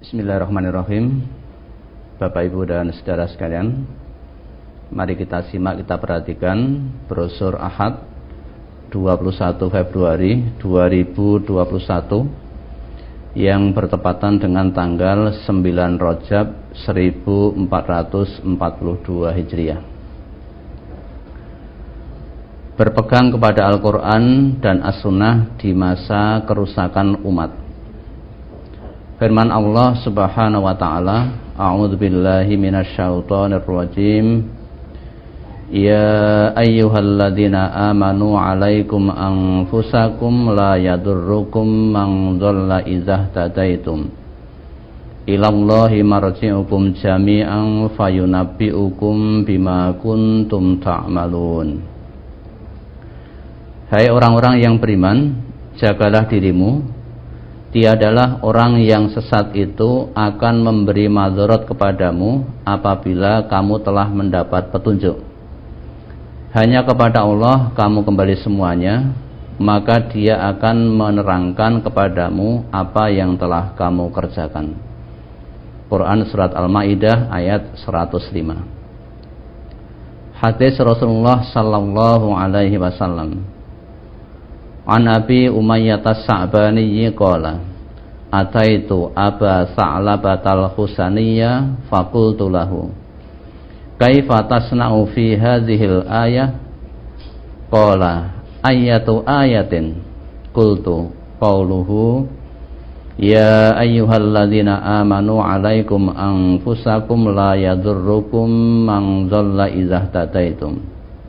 Bismillahirrahmanirrahim. Bapak, Ibu, dan saudara sekalian, mari kita simak, kita perhatikan brosur Ahad 21 Februari 2021 yang bertepatan dengan tanggal 9 Rajab 1442 Hijriah. Berpegang kepada Al-Quran dan As-Sunnah di masa kerusakan umat. Firman Allah Subhanahu wa ta'ala, A'udzubillahi minasyaitonir rajim. Ya ayyuhalladzina amanu 'alaikum anfusakum la yadurrukum man dhalla idza tadaitum. Ilallahi marji'ukum jami'an fayunabbi'ukum bima kuntum ta'malun. Hai orang-orang yang beriman, jagalah dirimu. Tiadalah orang yang sesat itu akan memberi madharat kepadamu apabila kamu telah mendapat petunjuk. Hanya kepada Allah kamu kembali semuanya, maka Dia akan menerangkan kepadamu apa yang telah kamu kerjakan. Quran Surat Al-Ma'idah ayat 105. Hadis Rasulullah sallallahu alaihi wasallam. An Abi Umayyah as-Sa'bani qala ataitu Aba Sa'labatal Husaniyya faqultu lahu kaifa tasna'u fi hadhil ayah qala ayatu ayatin qultu qauluhu ya ayyuhalladzina amanu 'alaikum anfusakum la yadurrukum man dhalla idza tadaitum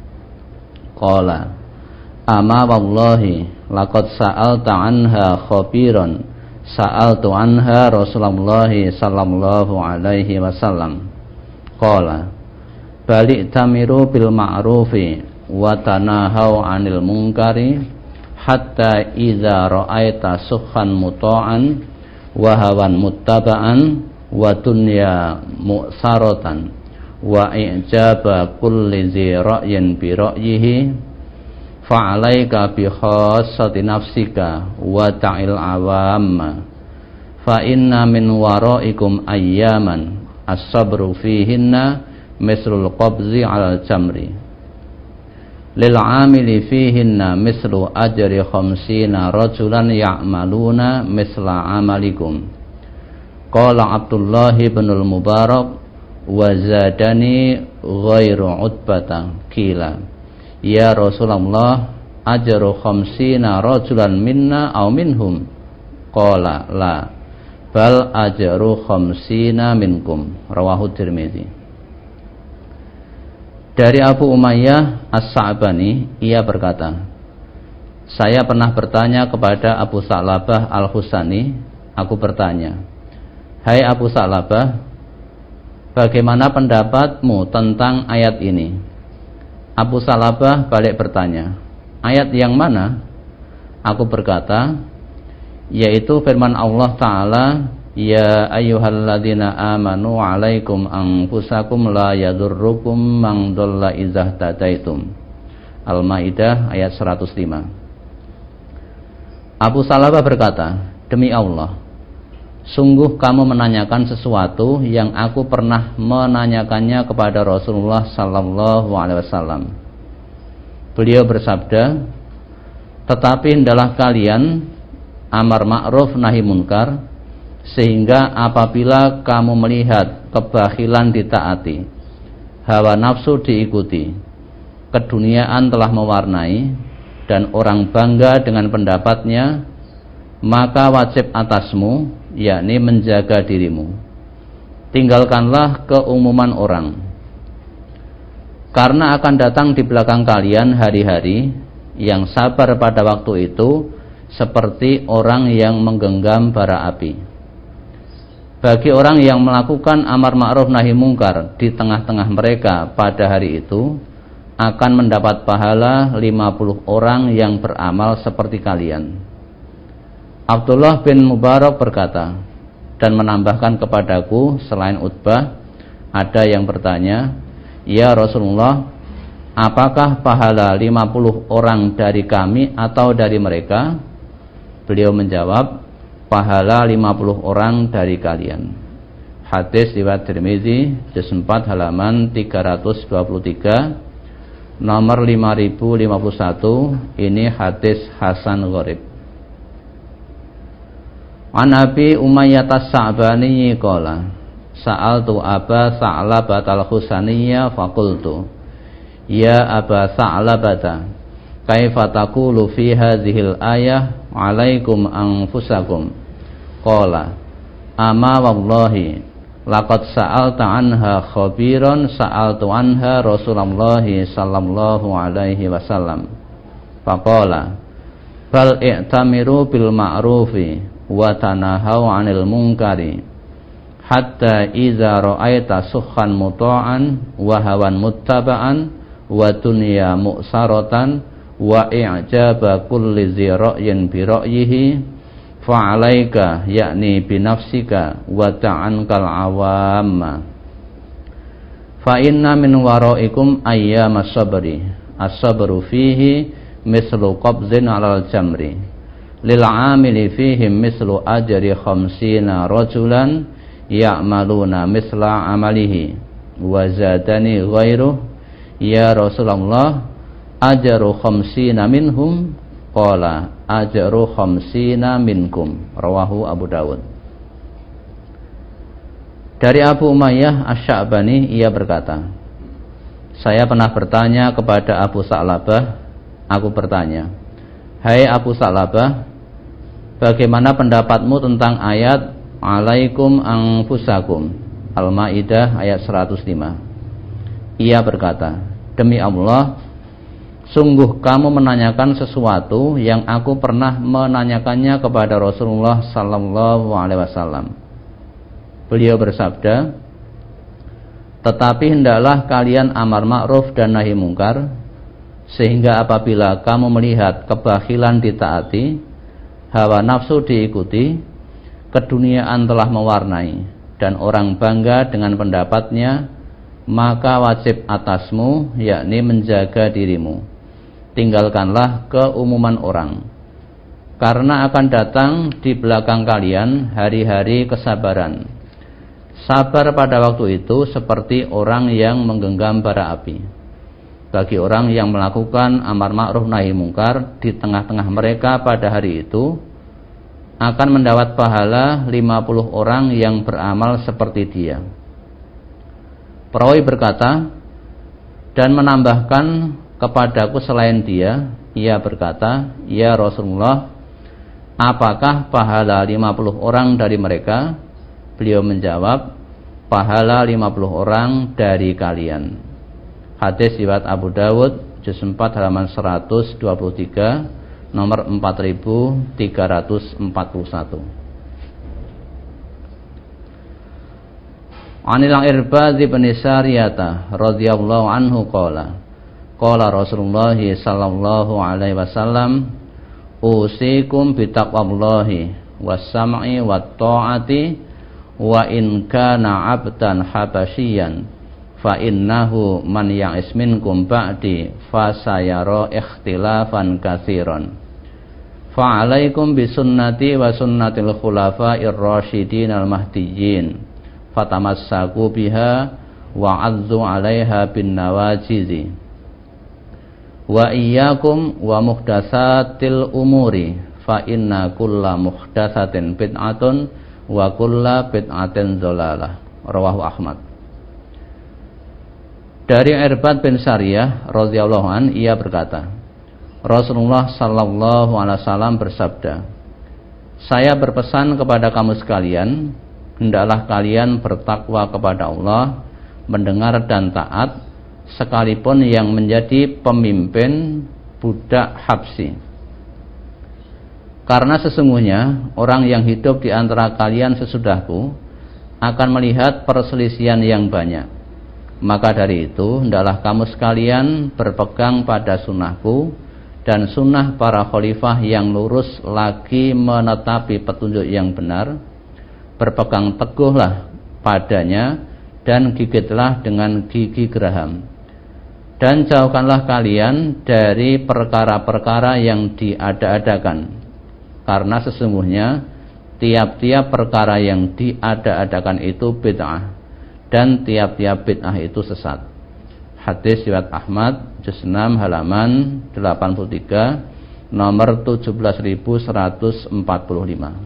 qala ama wallahi laqad sa'alta anha khabiran sa'altu anha Rasulullah sallallahu alaihi wasallam qala bali tamiru bil ma'rufi wa tanahau 'anil munkari hatta idza ra'aita sukhan muta'an wa hawan muttaba'an wa dunya mu'saratan wa i'jaba kulli zi ra'yin bi ra'yihi fa'alaika bi khassati nafsika wa ta'il awamma fa inna min waraikum ayyaman as-sabru fihinna mislul qabzi 'alal jamri lil 'amili fihinna mislu ajri khamsina rajulan ya'maluna misla 'amalikum. Qala Abdullah bin al-Mubarak wa zadani ghairu utbata qila ya Rasulullah ajru khamsina rajulan minna aw minhum qala la bal ajru khamsina minkum. Rawahu Tirmidzi. Dari Abu Umayyah As-Sa'bani, ia berkata, saya pernah bertanya kepada Abu Sa'labah Al-Husani. Aku bertanya, hai Abu Sa'labah, bagaimana pendapatmu tentang ayat ini? Abu Sa'labah balik bertanya, ayat yang mana? Aku berkata, yaitu firman Allah Ta'ala, ya ayyuhalladzina amanu 'alaikum anfusakum la yadurrukum man dhalla idza tadaitum. Al-Maidah ayat 105. Abu Sa'labah berkata, demi Allah, sungguh kamu menanyakan sesuatu yang aku pernah menanyakannya kepada Rasulullah sallallahu alaihi wasallam. Beliau bersabda, tetapi hendaklah kalian amar ma'ruf nahi munkar, sehingga apabila kamu melihat kebakhilan ditaati, hawa nafsu diikuti, keduniaan telah mewarnai, dan orang bangga dengan pendapatnya, maka wajib atasmu, yakni menjaga dirimu. Tinggalkanlah keumuman orang, karena akan datang di belakang kalian hari-hari yang sabar pada waktu itu seperti orang yang menggenggam bara api. Bagi orang yang melakukan amar ma'ruf nahi mungkar di tengah-tengah mereka pada hari itu, akan mendapat pahala 50 orang yang beramal seperti kalian. Abdullah bin Mubarak berkata, dan menambahkan kepadaku selain Utbah, ada yang bertanya, ya Rasulullah, apakah pahala 50 orang dari kami atau dari mereka? Beliau menjawab, pahala 50 orang dari kalian. Hadis riwayat Tirmizi juz 4 halaman 323, nomor 5051. Ini hadis hasan gharib. An Abi Umayyah as-Sa'bani qala sa'altu Aba Sa'labah al-Khusaniyya faqultu ya Aba Sa'labah kaifa taqulu fi hadhil ayah 'alaikum anfusakum qala ama wallahi laqad sa'alta anha khabiran sa'altu anha Rasulullah sallallahu alaihi wasallam faqala bal i'tamiru bil ma'rufi wa tanahaw 'anil munkari hatta idza ra'aita sukhan muta'an wa hawan muttaba'an wa dunya mu'saratan wa i'jaba kulli dzi ra'yin bi ra'yihi fa'alaika yakni binafsika wa ta'ankal awamma fa inna min waraikum ayyamas sabri as-sabru fihi mislu qabzin 'alal jamri lil 'amili fihi mislu ajri 50 rajulan ya'maluna misla 'amalihi wa zadani ghairuh ya Rasulullah ajru 50 minhum qala ajru 50 minkum rawahu Abu Dawud. Dari Abu Umayyah Asy-Sya'bani ia berkata, saya pernah bertanya kepada Abu Sa'labah, aku bertanya, hai Abu Sa'labah, bagaimana pendapatmu tentang ayat alaikum anfusakum Al-Maidah ayat 105? Ia berkata, demi Allah, sungguh kamu menanyakan sesuatu yang aku pernah menanyakannya kepada Rasulullah sallallahu alaihi wasallam. Beliau bersabda, tetapi hendaklah kalian amar ma'ruf dan nahi mungkar, sehingga apabila kamu melihat kebakhilan ditaati, hawa nafsu diikuti, keduniaan telah mewarnai, dan orang bangga dengan pendapatnya, maka wajib atasmu yakni menjaga dirimu. Tinggalkanlah keumuman orang, karena akan datang di belakang kalian hari-hari kesabaran. Sabar pada waktu itu seperti orang yang menggenggam bara api. Bagi orang yang melakukan amar ma'ruf nahi mungkar di tengah-tengah mereka pada hari itu, akan mendapat pahala 50 orang yang beramal seperti dia. Perawi berkata, dan menambahkan kepadaku selain dia, ia berkata, ya Rasulullah, apakah pahala 50 orang dari mereka? Beliau menjawab, pahala 50 orang dari kalian. Hadis riwayat Abu Dawud juz 4 halaman 123, nomor 4341. Anil Irbad bin Sariyah radhiyallahu anhu qala qala Rasulullah sallallahu alaihi wasallam usikum bitaqwallahi was-sam'i wat-ta'ati wa in kana 'abdan habasyian fa innahu man ya'is minkum ba'di fa sayara ikhtilafan katsiran fa 'alaikum bisunnati wa sunnatil khulafa'ir rasyidin al-mahdiyyin fatamassaku biha wa 'adzu 'alaiha bin nawajizi wa iyyakum wa muhdatsatil umuri fa inna kulla muhdatsatin bid'atun wa kulla bid'atin dhalalah rawahu Ahmad. Dari Irbad bin Sariyah radhiyallahu an ia berkata, Rasulullah sallallahu alaihi wasallam bersabda, saya berpesan kepada kamu sekalian, hendaklah kalian bertakwa kepada Allah, mendengar dan taat, sekalipun yang menjadi pemimpin budak Habsyi. Karena sesungguhnya orang yang hidup di antara kalian sesudahku akan melihat perselisihan yang banyak. Maka dari itu hendaklah kamu sekalian berpegang pada sunnahku dan sunnah para khalifah yang lurus lagi menetapi petunjuk yang benar. Berpegang teguhlah padanya dan gigitlah dengan gigi geraham. Dan jauhkanlah kalian dari perkara-perkara yang diada-adakan. Karena sesungguhnya tiap-tiap perkara yang diada-adakan itu bid'ah, dan tiap-tiap bid'ah itu sesat. Hadis riwayat Ahmad, juz 6 halaman 83, nomor 17145.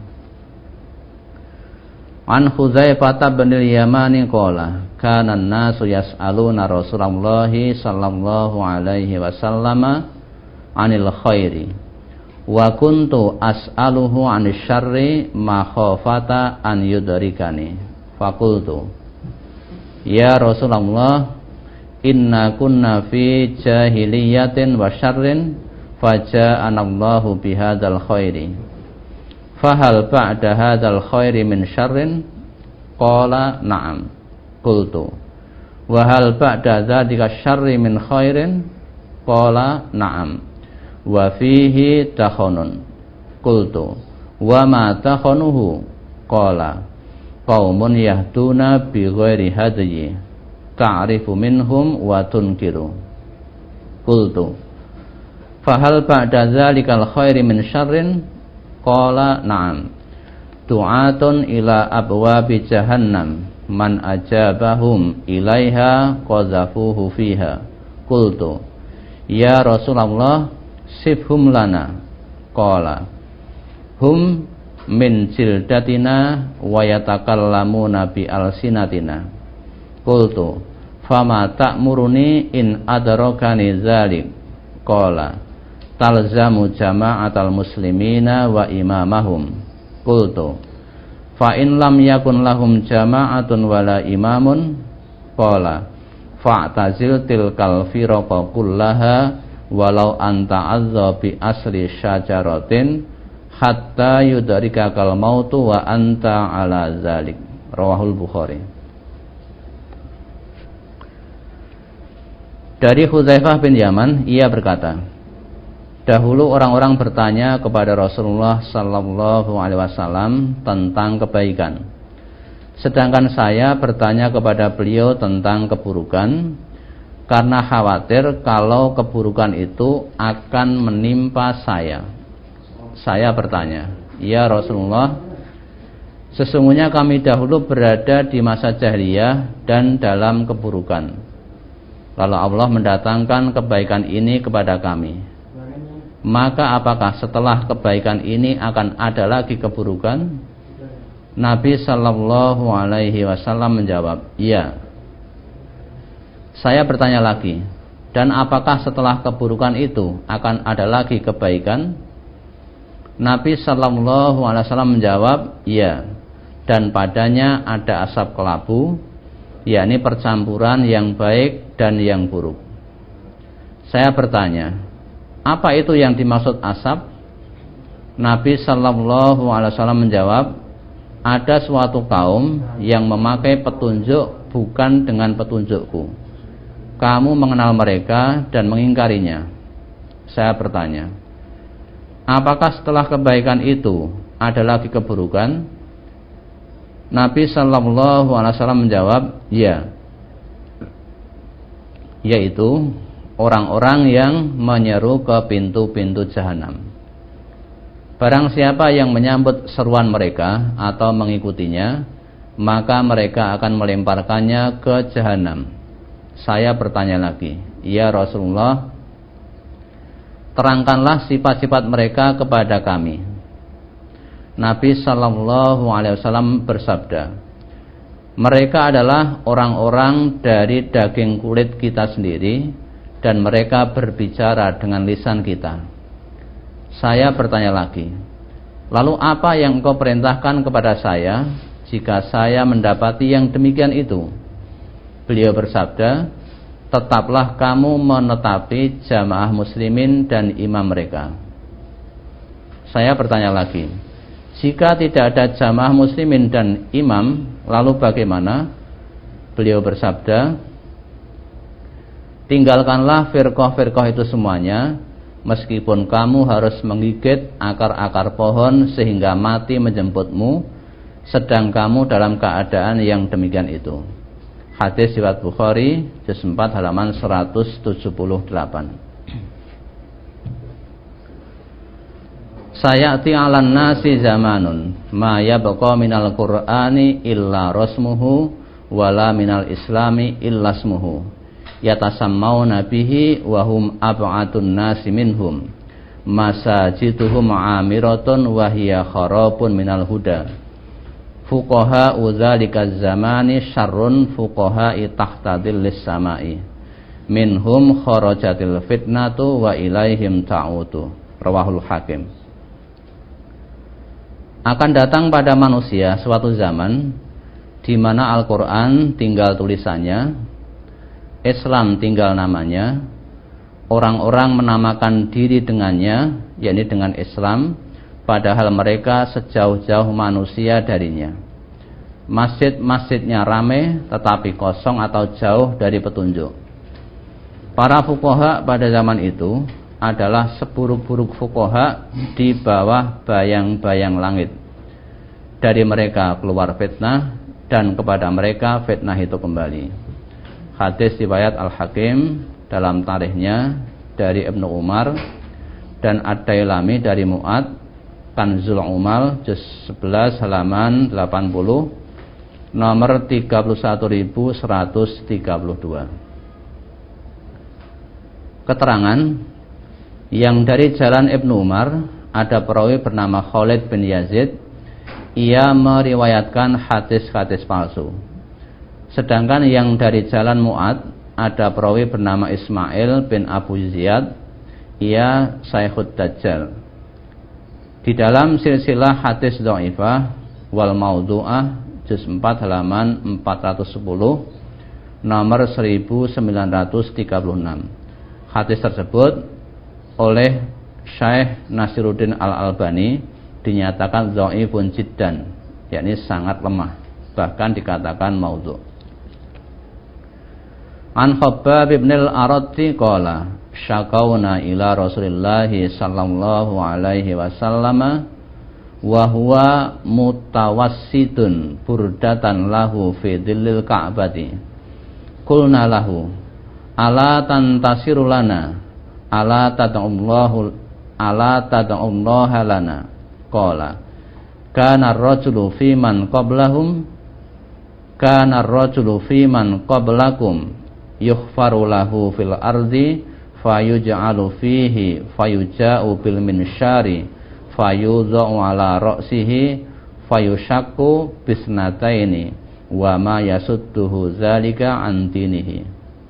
An Hudzaifah bin al-Yamani qala kana an-nasu yas'aluna Rasulullah sallallahu alaihi wasallam 'anil khairi wa kuntu as'aluhu 'anil syarri ma khafata an yudrikani faqultu ya Rasulullah inna kunna fi jahiliyatin wa syarrin faja'ana Allahu bihadzal khairi fahal ba'da hadzal khairi min syarrin qala na'am qultu wa hal ba'da dzalika syarri min khairin qala na'am wa fihi takhunun qultu wa ma takhunuhu qala qaumun yahduna bi ghairi hadyi ta'rifu minhum wa tunkiru qultu fahal ba'da dzalikal khairi min syarrin qala na'am du'atun ila abwabi jahannam man ajabahum ilaiha qazafuhu fiha qultu ya Rasulullah sifhum lana qala hum min jildatina wa yatakallamuna bi alsinatina qultu fama ta'muruni in adrakani dzalik qala talzamu jama'atal muslimina wa imamahum qultu fa in lam yakun lahum jama'atun wala imamun qala fa'tazil tilkal firaqa kullaha walau anta azza bi asli syajaratin hatta yudrikakal mautu wa anta ala zalik. Rawahul Bukhari. Dari Hudzaifah bin Yaman, ia berkata, dahulu orang-orang bertanya kepada Rasulullah sallallahu alaihi wasallam tentang kebaikan, sedangkan saya bertanya kepada beliau tentang keburukan, karena khawatir kalau keburukan itu akan menimpa saya. Saya bertanya, ya Rasulullah, sesungguhnya kami dahulu berada di masa jahiliyah dan dalam keburukan, lalu Allah mendatangkan kebaikan ini kepada kami, maka apakah setelah kebaikan ini akan ada lagi keburukan? Nabi sallallahu alaihi wasallam menjawab, iya. Saya bertanya lagi, dan apakah setelah keburukan itu akan ada lagi kebaikan? Nabi sallallahu alaihi wasallam menjawab, iya. Dan padanya ada asap kelabu, yakni percampuran yang baik dan yang buruk. Saya bertanya, apa itu yang dimaksud asap? Nabi sallallahu alaihi wasallam menjawab, ada suatu kaum yang memakai petunjuk bukan dengan petunjukku. Kamu mengenal mereka dan mengingkarinya. Saya bertanya, apakah setelah kebaikan itu ada lagi keburukan? Nabi sallallahu alaihi wasallam menjawab, ya, yaitu orang-orang yang menyeru ke pintu-pintu jahanam. Barang siapa yang menyambut seruan mereka atau mengikutinya, maka mereka akan melemparkannya ke jahanam. Saya bertanya lagi, ya Rasulullah, terangkanlah sifat-sifat mereka kepada kami. Nabi sallallahu alaihi wasallam bersabda, mereka adalah orang-orang dari daging kulit kita sendiri, dan mereka berbicara dengan lisan kita. Saya bertanya lagi, lalu apa yang engkau perintahkan kepada saya jika saya mendapati yang demikian itu? Beliau bersabda, tetaplah kamu menetapi jamaah muslimin dan imam mereka. Saya bertanya lagi, jika tidak ada jamaah muslimin dan imam, lalu bagaimana? Beliau bersabda, tinggalkanlah firqah-firqah itu semuanya, meskipun kamu harus menggigit akar-akar pohon sehingga mati menjemputmu, sedang kamu dalam keadaan yang demikian itu. Hadis riwayat Bukhari, juz 4 halaman 178. sayati 'alan nasi zamanun ma yabqa minal qur'ani illa rasmuhu wala minal islami illa ismuhu yatasammawna bihi wa hum ab'atun nasi minhum masajiduhum 'amiratun wa hiya kharabun minal huda fuqaha udzalika zamani syarrun fuqaha'i tahta dhillis samai minhum kharajatil fitnatu wa ilaihim ta'utu. Rawahul Hakim. Akan datang pada manusia suatu zaman di mana Al-Quran tinggal tulisannya, Islam tinggal namanya, orang-orang menamakan diri dengannya, yakni dengan Islam, padahal mereka sejauh-jauh manusia darinya. Masjid-masjidnya ramai tetapi kosong atau jauh dari petunjuk. Para fuqaha pada zaman itu adalah seburuk-buruk fuqaha di bawah bayang-bayang langit. Dari mereka keluar fitnah dan kepada mereka fitnah itu kembali. Hadis riwayat Al-Hakim dalam tarikhnya dari Ibnu Umar dan Ad-Dailami dari Mu'ad Kanzul Umal juz 11 halaman 80 nomor 31.132. Keterangan yang dari jalan Ibnu Umar ada perawi bernama Khalid bin Yazid, ia meriwayatkan hadis-hadis palsu. Sedangkan yang dari jalan Mu'ad ada perawi bernama Ismail bin Abu Ziyad, ia Syekhud Dajjal. Di dalam silsilah hadis dhaifah wal maudhu'ah juz 4 halaman 410 nomor 1936. Hadis tersebut oleh Syekh Nasiruddin Al-Albani dinyatakan dhaifun jiddan, yakni sangat lemah, bahkan dikatakan maudhu'. An Khabbab bin al-Aratti qala syakawna ila Rasulillah sallallahu alaihi wasallam wa huwa mutawassidun burdatan lahu fi dhillil ka'bati qulna lahu ala tantasiru lana ala tad'ullaha lana qala kana ar-rajulu fi man qablakum yukhfaru lahu fil ardi fayuj'alu fihi fayuja'u bil minsyari fayudha'u ala ra'sihi fayushaqqu bisnataini wa ma yasudduhu zalika an dinihi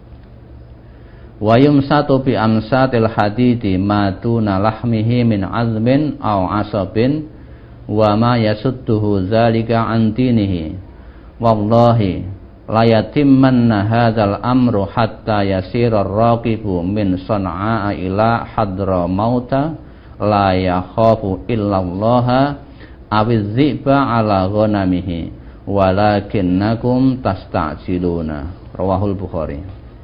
wa yumsatu bi amsatil hadidi ma duna lahmihi min azmin aw asabin wa ma yasudduhu zalika an dinihi wallahi la yatimmanna hadzal amru hatta yasira ar-raqibu min San'a ila Hadramauta la yakhafu illallaha awidziba ala ghanamihi walakinnakum tasta'jiluna. Rawahul Bukhari.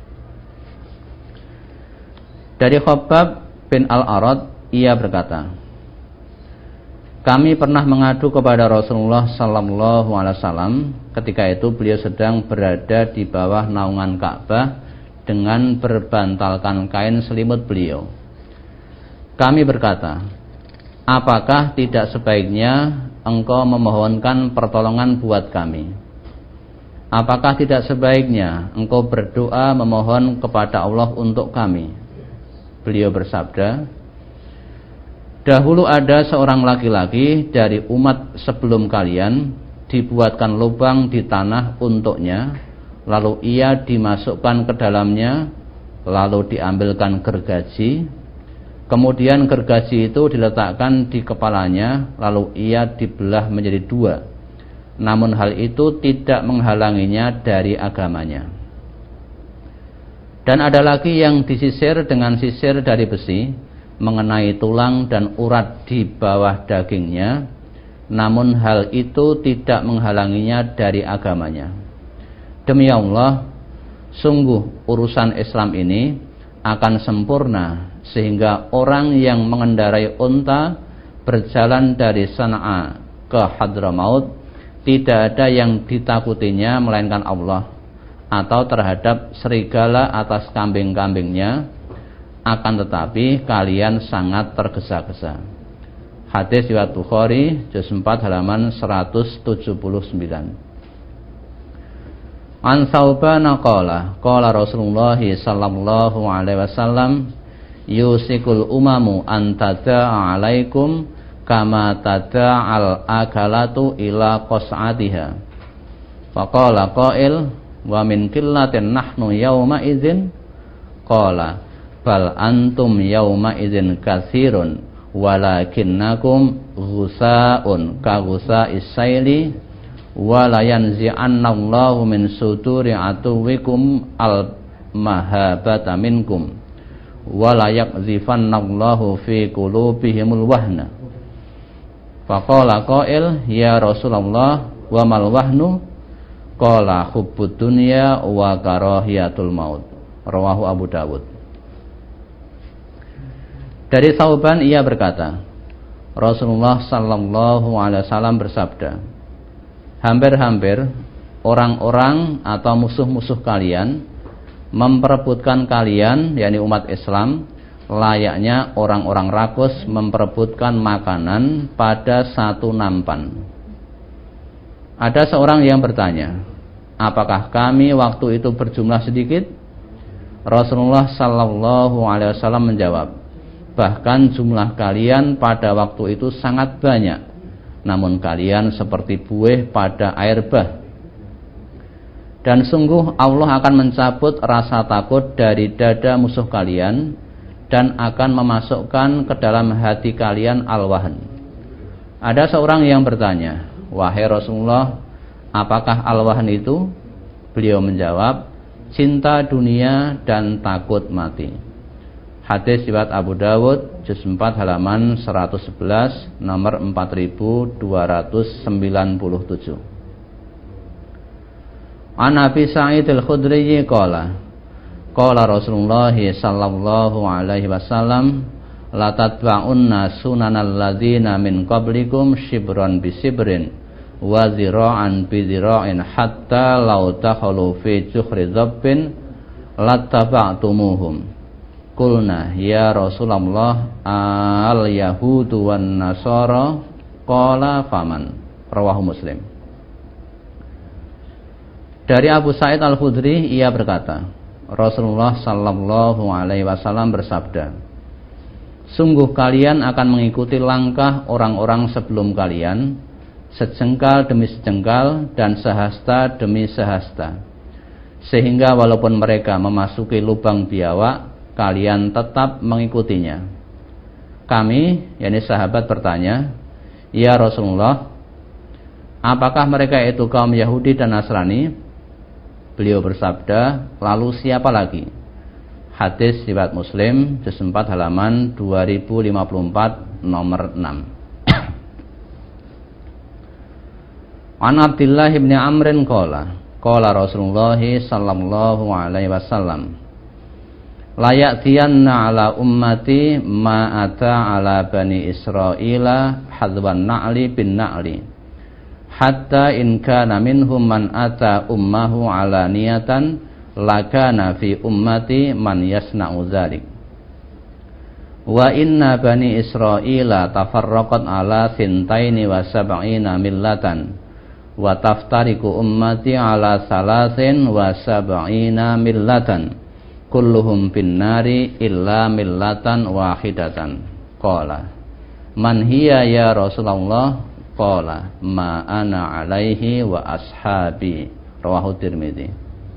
Dari Khabbab bin Al-Arad, ia berkata, kami pernah mengadu kepada Rasulullah sallallahu alaihi wasallam ketika itu beliau sedang berada di bawah naungan Ka'bah dengan berbantalkan kain selimut beliau. Kami berkata, apakah tidak sebaiknya engkau memohonkan pertolongan buat kami? Apakah tidak sebaiknya engkau berdoa memohon kepada Allah untuk kami? Beliau bersabda, dahulu ada seorang laki-laki dari umat sebelum kalian, dibuatkan lubang di tanah untuknya, lalu ia dimasukkan ke dalamnya, lalu diambilkan gergaji, kemudian gergaji itu diletakkan di kepalanya, lalu ia dibelah menjadi dua. Namun hal itu tidak menghalanginya dari agamanya. Dan ada lagi yang disisir dengan sisir dari besi, mengenai tulang dan urat di bawah dagingnya, namun hal itu tidak menghalanginya dari agamanya. Demi Allah, sungguh urusan Islam ini akan sempurna sehingga orang yang mengendarai unta berjalan dari San'a ke Hadramaut tidak ada yang ditakutinya melainkan Allah, atau terhadap serigala atas kambing-kambingnya, akan tetapi kalian sangat tergesa-gesa. Hadis riwayat Bukhari juz 4 halaman 179. An Tsauban qala qala Rasulullah sallallahu alaihi wasallam yusikul umamu an tada'a alaikum kama tada'al akalatu ila qas'atiha. Faqala qail wa min qillatin nahnu yauma idzin qala bal antum yauma idzin katsirun walakinnakum ghusaun ka ghusa'is saili wala yanzi'annallahu min suduri atuwikum al mahabata minkum wala yakzifannallahu fi qulubihimul wahna. Faqala qail ya Rasulullah wa mal wahnu qala hubbud dunya wa karahiyatul maut. Rawahu Abu Dawud. Dari Tsauban ia berkata, Rasulullah sallallahu alaihi wasallam bersabda, hampir-hampir orang-orang atau musuh-musuh kalian memperebutkan kalian, yakni umat Islam, layaknya orang-orang rakus memperebutkan makanan pada satu nampan. Ada seorang yang bertanya, apakah kami waktu itu berjumlah sedikit? Rasulullah sallallahu alaihi wasallam menjawab, bahkan jumlah kalian pada waktu itu sangat banyak, namun kalian seperti buih pada air bah. Dan sungguh Allah akan mencabut rasa takut dari dada musuh kalian dan akan memasukkan ke dalam hati kalian al-wahn. Ada seorang yang bertanya, wahai Rasulullah, apakah al-wahn itu? Beliau menjawab, cinta dunia dan takut mati. Hadis riwayat Abu Dawud juz 4 halaman 111 nomor 4297. An Abi Sa'id al-Khudri qala qala Rasulullah sallallahu alaihi wasallam la tatba'unna sunanal ladzina min qablikum shibran bi shibrin wa zira'an bi zira'in hatta law takhalu fi juhri dhabbin lattaba'tumuhum. Qulna ya Rasulullah al yahudu wan nasara qala faman. Rawahu Muslim. Dari Abu Sa'id al-Khudri ia berkata, Rasulullah sallallahu alaihi wasallam bersabda, sungguh kalian akan mengikuti langkah orang-orang sebelum kalian, sejengkal demi sejengkal dan sehasta demi sehasta, sehingga walaupun mereka memasuki lubang biawak, kalian tetap mengikutinya. Kami, yakni sahabat, bertanya, ya Rasulullah, apakah mereka itu kaum Yahudi dan Nasrani? Beliau bersabda, lalu siapa lagi? Hadis riwayat Muslim juz 4 halaman 2054 nomor 6. An Abdullah bin Amrin qala qala Rasulullah sallallahu alaihi wasallam la ya'tiyanna ala ummati ma ata ala bani Israila hadwan na'li bin na'li hatta in kana minhum man ata ummahu ala niyatan lakana fi ummati man yasna'u dzalik. Wa inna bani Israila tafarraqat ala thintaini wa sab'ina millatan wa taftariqu ummati ala salasin wa sab'ina millatan kulluhum fin nari illa millatan wahidatan. Qala man hiya ya Rasulullah? Qala ma ana alaihi wa ashabi. Rawahu Tirmidzi.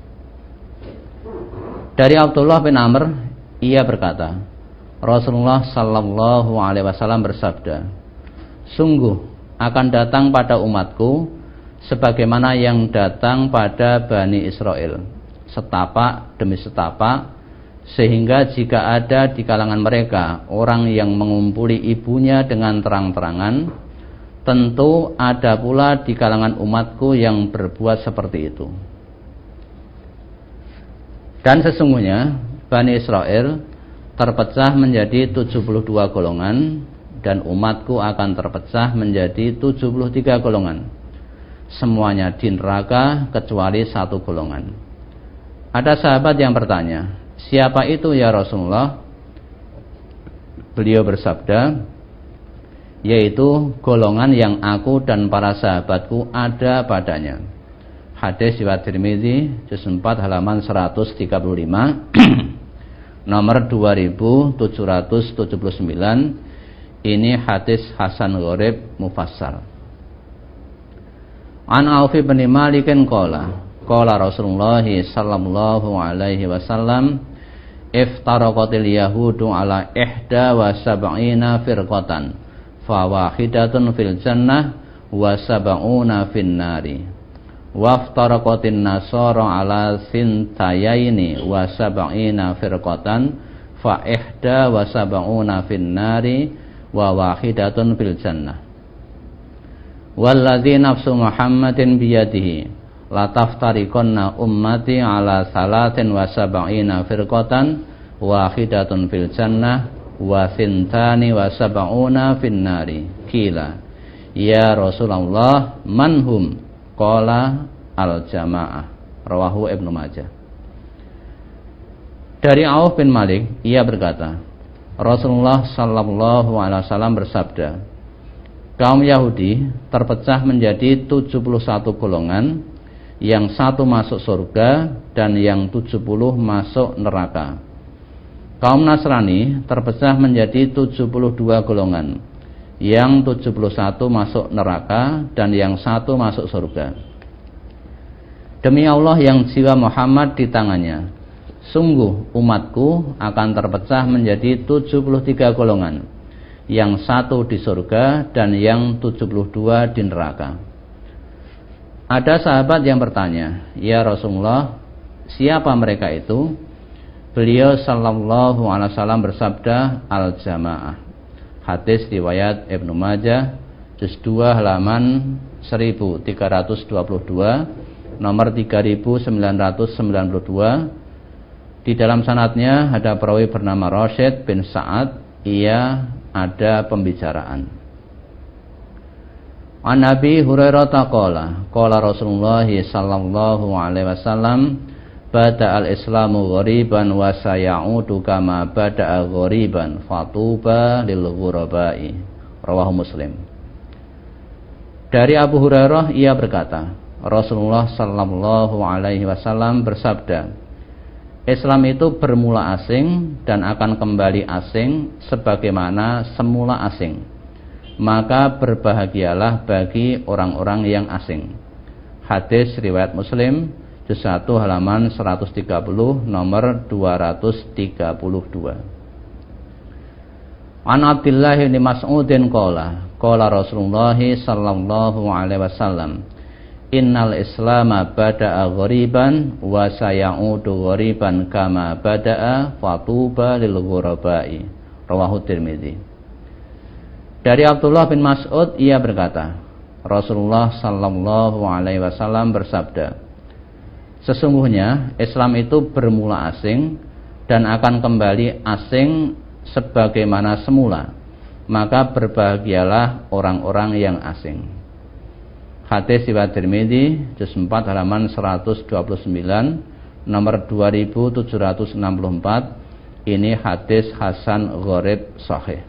Dari Abdullah bin Amr ia berkata, Rasulullah sallallahu alaihi wasallam bersabda, sungguh akan datang pada umatku sebagaimana yang datang pada Bani Israel, setapak demi setapak, sehingga jika ada di kalangan mereka orang yang mengumpuli ibunya dengan terang-terangan, tentu ada pula di kalangan umatku yang berbuat seperti itu. Dan sesungguhnya Bani Israel terpecah menjadi 72 golongan dan umatku akan terpecah menjadi 73 golongan. Semuanya di neraka kecuali satu golongan. Ada sahabat yang bertanya, siapa itu ya Rasulullah? Beliau bersabda, yaitu golongan yang aku dan para sahabatku ada padanya. Hadis riwayat Tirmizi juz 4 halaman 135 nomor 2779. Ini hadis hasan gharib mufassal. An Auf bin Malik qala Rasulullah sallallahu alaihi wasallam iftaraqatil yahudu ala ihda wa sab'ina firqatan fawahidatun fil jannah wa sab'una fin nari waftaraqatin nasara ala sintayaini wa sab'ina firqatan fa ihda wa sab'una fin nari wa wahidatun fil jannah walladzi nafsu Muhammadin biyadihi lataftariqanna ummati ala salatin wa sab'ina firqatan wahidatun fil jannah wa sintani wa sab'una fin nari. Qila ya Rasulullah manhum? Qala al jamaah. Rawahu Ibnu Majah. Dari Auf bin Malik, ia berkata, Rasulullah sallallahu alaihi wasallam bersabda, kaum Yahudi terpecah menjadi 71 golongan, yang satu masuk surga dan yang 70 masuk neraka. Kaum Nasrani terpecah menjadi 72 golongan, yang 71 masuk neraka dan yang satu masuk surga. Demi Allah yang jiwa Muhammad di tangannya, sungguh umatku akan terpecah menjadi 73 golongan, yang satu di surga dan yang 72 di neraka. Ada sahabat yang bertanya, ya Rasulullah, siapa mereka itu? Beliau sallallahu alaihi wasallam bersabda, al jamaah. Hadis riwayat Ibnu Majah juz 2 halaman 1322 nomor 3992. Di dalam sanadnya ada perawi bernama Rasyid bin Sa'ad. Ia ada pembicaraan. An Nabi Hurairah qala Rasulullah sallallahu alaihi wasallam bada al-islamu ghariban wa sayaudu kama bada'a ghariban fatuba lil ghurabai. Rawahu Muslim. Dari Abu Hurairah ia berkata, Rasulullah sallallahu alaihi wasallam bersabda, Islam itu bermula asing dan akan kembali asing sebagaimana semula asing. Maka berbahagialah bagi orang-orang yang asing. Hadis riwayat Muslim juz 1 halaman 130 nomor 232. An Abdullah bin Mas'udin qala Rasulullah sallallahu alaihi wasallam innal islama bada'a ghariban wa sayaudu ghariban kama bada'a fatuba lil ghurabai. Rawahu Tirmizi. Dari Abdullah bin Mas'ud ia berkata, Rasulullah sallallahu alaihi wasallam bersabda, sesungguhnya Islam itu bermula asing dan akan kembali asing sebagaimana semula, maka berbahagialah orang-orang yang asing. Hadis riwayat Tirmizi juz 4 halaman 129 nomor 2764. Ini hadis hasan gharib sahih.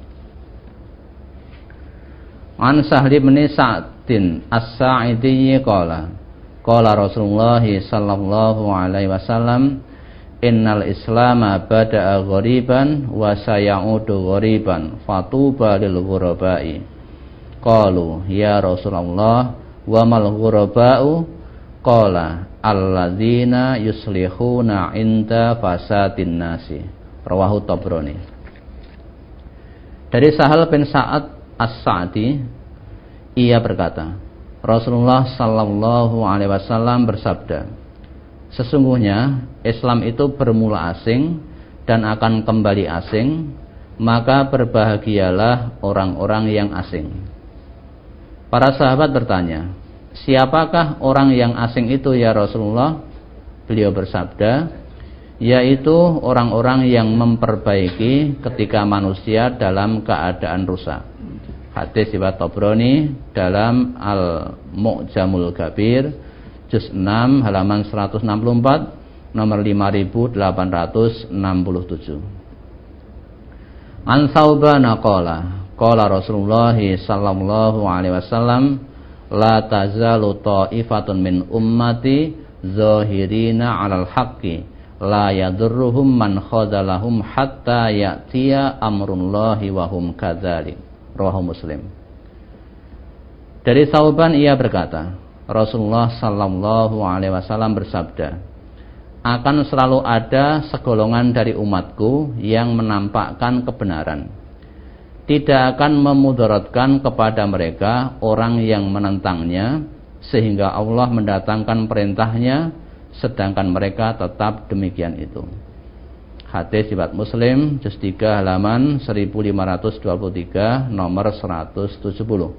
An Sahl bin Sa'din As-Sa'idi qala Rasulullah sallallahu alaihi wasallam innal islama bada'a ghariban wa sayaudu ghariban fatuba lil ghurabai. Qalu ya Rasulullah wa mal ghurabau? Qala alladzina yuslihuna inda fasadin nasi. Rawahu Tabrani. Dari Sahal bin Sa'ad As-Sa'di ia berkata, Rasulullah sallallahu alaihi wasallam bersabda, sesungguhnya Islam itu bermula asing dan akan kembali asing, maka berbahagialah orang-orang yang asing. Para sahabat bertanya, siapakah orang yang asing itu ya Rasulullah? Beliau bersabda, yaitu orang-orang yang memperbaiki ketika manusia dalam keadaan rusak. Hadis riwayat Tabrani dalam Al-Mu'jamul Kabir juz 6 halaman 164 nomor 5867. An Thauban Qala Rasulullah sallallahu alaihi wasallam, la tazalu ta'ifatun min ummati zahirina 'alal haqqi la yadurruhum man khadalahum hatta ya'tiya amrullahi wa hum kadzalik. Rawahu Muslim. Dari Tsauban ia berkata, Rasulullah sallallahu alaihi wasallam bersabda, akan selalu ada segolongan dari umatku yang menampakkan kebenaran. Tidak akan memudaratkan kepada mereka orang yang menentangnya, sehingga Allah mendatangkan perintahnya, sedangkan mereka tetap demikian itu. Hadis riwayat Muslim, juz 3 halaman 1523, nomor 170.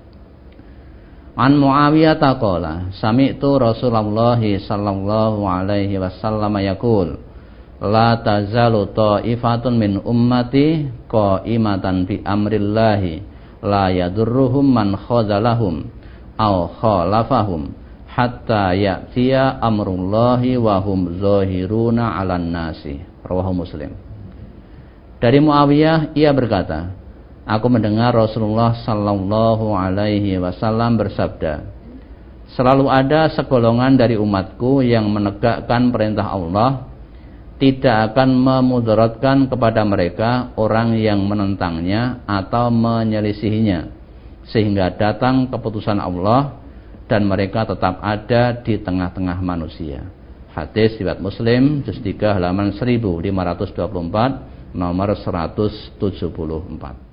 An Muawiyah taqala, sami'tu Rasulullah sallallahu alaihi wasallam yaqul, la tazalu ta'ifatun min ummati qa'imatan bi amrillahi la yadurruhum man khadalahum aw khalafahum hatta ya'tiya amrullahi wa hum zahiruna 'alan nasi. Rawahu Muslim. Dari Muawiyah ia berkata, aku mendengar Rasulullah sallallahu alaihi wasallam bersabda, selalu ada segolongan dari umatku yang menegakkan perintah Allah, tidak akan memudaratkan kepada mereka orang yang menentangnya atau menyelisihinya, sehingga datang keputusan Allah dan mereka tetap ada di tengah-tengah manusia. Hadis riwayat Muslim, juz 3 halaman 1524, nomor 174.